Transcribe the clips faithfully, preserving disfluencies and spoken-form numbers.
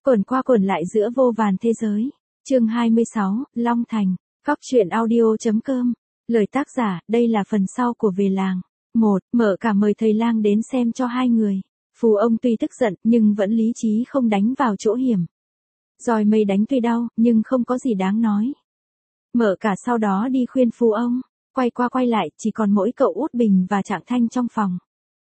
quẩn qua quẩn lại giữa vô vàn thế giới. Chương hai mươi sáu, Long Thành. Góc truyện audio chấm com. Lời tác giả, đây là phần sau của Về làng. một. Mở cả mời thầy lang đến xem cho hai người. Phù ông tuy tức giận, nhưng vẫn lý trí không đánh vào chỗ hiểm. Roi mây đánh tuy đau, nhưng không có gì đáng nói. Mở cả sau đó đi khuyên phù ông. Quay qua quay lại, chỉ còn mỗi cậu Út Bình và Trạng Thanh trong phòng.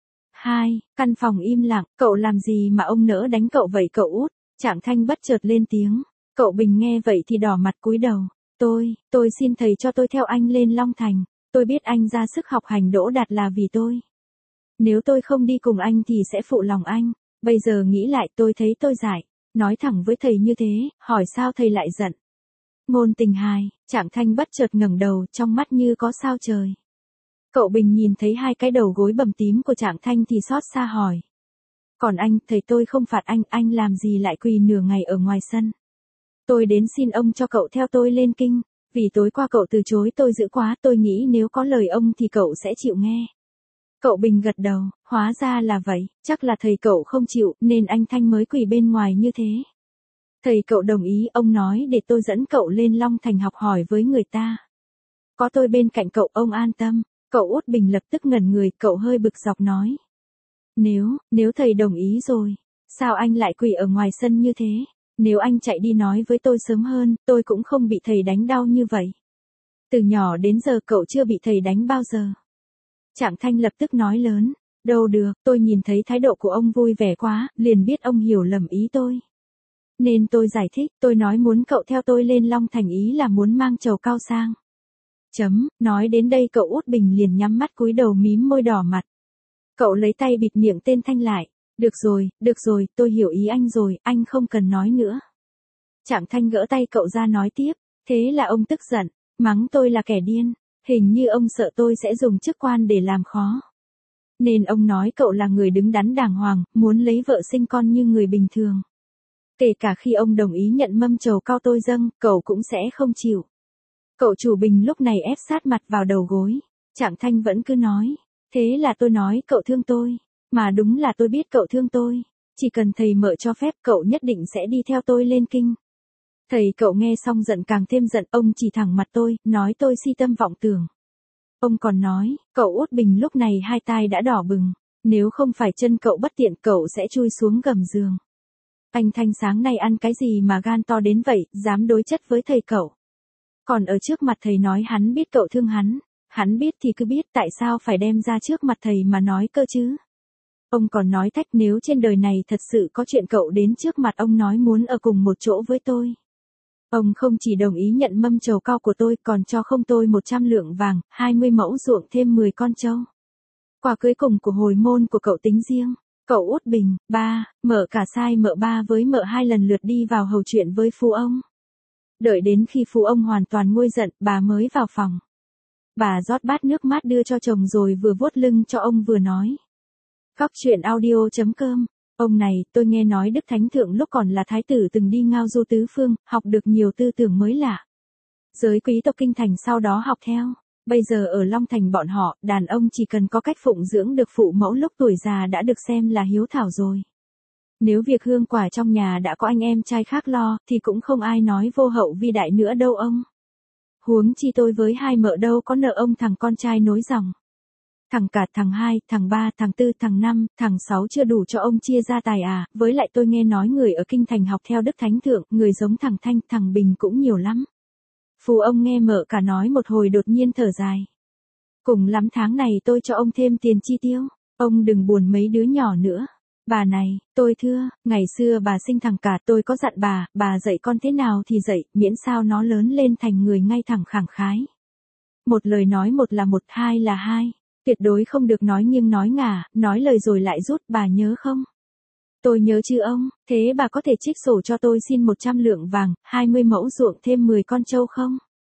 hai. Căn phòng im lặng, cậu làm gì mà ông nỡ đánh cậu vậy cậu Út? Trạng Thanh bất chợt lên tiếng. Cậu Bình nghe vậy thì đỏ mặt cúi đầu. Tôi, tôi xin thầy cho tôi theo anh lên Long Thành. Tôi biết anh ra sức học hành đỗ đạt là vì tôi. Nếu tôi không đi cùng anh thì sẽ phụ lòng anh. Bây giờ nghĩ lại tôi thấy tôi dại. Nói thẳng với thầy như thế, hỏi sao thầy lại giận. Ngôn tình hài, Trạng Thanh bất chợt ngẩng đầu, trong mắt như có sao trời. Cậu Bình nhìn thấy hai cái đầu gối bầm tím của Trạng Thanh thì xót xa hỏi. Còn anh, thầy tôi không phạt anh, anh làm gì lại quỳ nửa ngày ở ngoài sân. Tôi đến xin ông cho cậu theo tôi lên kinh, vì tối qua cậu từ chối tôi dữ quá, tôi nghĩ nếu có lời ông thì cậu sẽ chịu nghe. Cậu Bình gật đầu, hóa ra là vậy, chắc là thầy cậu không chịu, nên anh Thanh mới quỳ bên ngoài như thế. Thầy cậu đồng ý, ông nói để tôi dẫn cậu lên Long Thành học hỏi với người ta. Có tôi bên cạnh cậu, ông an tâm. Cậu Út Bình lập tức ngẩn người, cậu hơi bực dọc nói. Nếu, nếu thầy đồng ý rồi, sao anh lại quỳ ở ngoài sân như thế? Nếu anh chạy đi nói với tôi sớm hơn, tôi cũng không bị thầy đánh đau như vậy. Từ nhỏ đến giờ cậu chưa bị thầy đánh bao giờ. Trạng Thanh lập tức nói lớn. Đâu được, tôi nhìn thấy thái độ của ông vui vẻ quá, liền biết ông hiểu lầm ý tôi. Nên tôi giải thích, tôi nói muốn cậu theo tôi lên Long Thành ý là muốn mang trầu cao sang. Chấm, nói đến đây cậu Út Bình liền nhắm mắt cúi đầu mím môi đỏ mặt. Cậu lấy tay bịt miệng tên Thanh lại. Được rồi, được rồi, tôi hiểu ý anh rồi, anh không cần nói nữa. Trạng Thanh gỡ tay cậu ra nói tiếp, thế là ông tức giận, mắng tôi là kẻ điên, hình như ông sợ tôi sẽ dùng chức quan để làm khó. Nên ông nói cậu là người đứng đắn đàng hoàng, muốn lấy vợ sinh con như người bình thường. Kể cả khi ông đồng ý nhận mâm trầu cao tôi dâng, cậu cũng sẽ không chịu. Cậu chủ Bình lúc này ép sát mặt vào đầu gối. Trạng Thanh vẫn cứ nói. Thế là tôi nói cậu thương tôi. Mà đúng là tôi biết cậu thương tôi. Chỉ cần thầy Mợ cho phép cậu nhất định sẽ đi theo tôi lên kinh. Thầy cậu nghe xong giận càng thêm giận. Ông chỉ thẳng mặt tôi, nói tôi si tâm vọng tưởng. Ông còn nói, cậu Út Bình lúc này hai tai đã đỏ bừng. Nếu không phải chân cậu bất tiện cậu sẽ chui xuống gầm giường. Anh Thanh sáng nay ăn cái gì mà gan to đến vậy, dám đối chất với thầy cậu. Còn ở trước mặt thầy nói hắn biết cậu thương hắn, hắn biết thì cứ biết tại sao phải đem ra trước mặt thầy mà nói cơ chứ. Ông còn nói thách nếu trên đời này thật sự có chuyện cậu đến trước mặt ông nói muốn ở cùng một chỗ với tôi. Ông không chỉ đồng ý nhận mâm trầu cao của tôi còn cho không tôi một trăm lượng vàng, hai mươi mẫu ruộng thêm mười con trâu. Quà cưới cùng của hồi môn của cậu tính riêng. Cậu Út Bình, ba, Mợ cả sai Mợ ba với Mợ hai lần lượt đi vào hầu chuyện với phú ông. Đợi đến khi phú ông hoàn toàn nguôi giận, bà mới vào phòng. Bà rót bát nước mát đưa cho chồng rồi vừa vuốt lưng cho ông vừa nói. Góc truyện audio chấm com. Ông này, tôi nghe nói Đức Thánh Thượng lúc còn là thái tử từng đi ngao du tứ phương, học được nhiều tư tưởng mới lạ. Giới quý tộc kinh thành sau đó học theo. Bây giờ ở Long Thành bọn họ, đàn ông chỉ cần có cách phụng dưỡng được phụ mẫu lúc tuổi già đã được xem là hiếu thảo rồi. Nếu việc hương quả trong nhà đã có anh em trai khác lo, thì cũng không ai nói vô hậu vi đại nữa đâu ông. Huống chi tôi với hai Mợ đâu có nợ ông thằng con trai nối dòng. Thằng cả, thằng hai, thằng ba, thằng tư, thằng năm, thằng sáu chưa đủ cho ông chia gia tài à, với lại tôi nghe nói người ở kinh thành học theo Đức Thánh Thượng, người giống thằng Thanh, thằng Bình cũng nhiều lắm. Phù ông nghe Mợ cả nói một hồi đột nhiên thở dài. Cùng lắm tháng này tôi cho ông thêm tiền chi tiêu, ông đừng buồn mấy đứa nhỏ nữa. Bà này, tôi thưa, ngày xưa bà sinh thằng cả tôi có dặn bà, bà dạy con thế nào thì dạy, miễn sao nó lớn lên thành người ngay thẳng khẳng khái. Một lời nói một là một, hai là hai, tuyệt đối không được nói nghiêng nói ngả, nói lời rồi lại rút, bà nhớ không? Tôi nhớ chứ ông, thế bà có thể trích sổ cho tôi xin một trăm lượng vàng, hai mươi mẫu ruộng thêm mười con trâu không?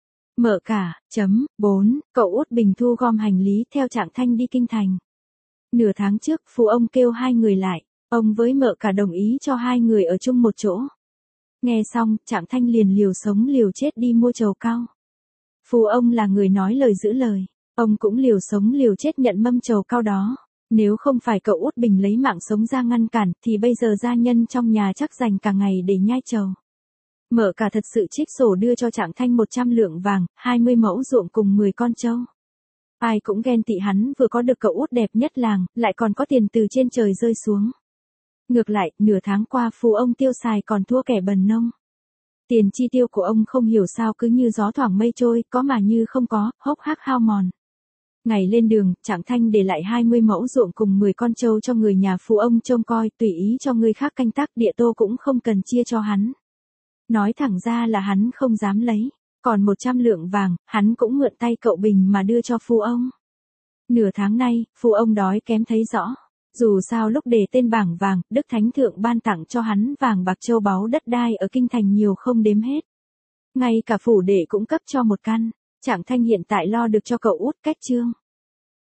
Mợ cả, chấm, bốn, cậu Út Bình thu gom hành lý theo Trạng Thanh đi kinh thành. Nửa tháng trước, phú ông kêu hai người lại, ông với Mợ cả đồng ý cho hai người ở chung một chỗ. Nghe xong, Trạng Thanh liền liều sống liều chết đi mua trầu cao. Phú ông là người nói lời giữ lời, ông cũng liều sống liều chết nhận mâm trầu cao đó. Nếu không phải cậu út Bình lấy mạng sống ra ngăn cản thì bây giờ gia nhân trong nhà chắc dành cả ngày để nhai trầu. Mở cả thật sự trích sổ đưa cho Trạng Thanh một trăm lượng vàng, hai mươi mẫu ruộng cùng mười con trâu. Ai cũng ghen tị hắn vừa có được cậu út đẹp nhất làng, lại còn có tiền từ trên trời rơi xuống. Ngược lại, nửa tháng qua phú ông tiêu xài còn thua kẻ bần nông. Tiền chi tiêu của ông không hiểu sao cứ như gió thoảng mây trôi, có mà như không có, hốc hác hao mòn. Ngày lên đường, Trạng Thanh để lại hai mươi mẫu ruộng cùng mười con trâu cho người nhà phú ông trông coi, tùy ý cho người khác canh tác, địa tô cũng không cần chia cho hắn. Nói thẳng ra là hắn không dám lấy, còn một trăm lượng vàng, hắn cũng mượn tay cậu Bình mà đưa cho phú ông. Nửa tháng nay, phú ông đói kém thấy rõ. Dù sao lúc đề tên bảng vàng, Đức Thánh Thượng ban tặng cho hắn vàng bạc châu báu đất đai ở kinh thành nhiều không đếm hết. Ngay cả phủ đệ cũng cấp cho một căn. Trạng Thanh hiện tại lo được cho cậu út cách trương.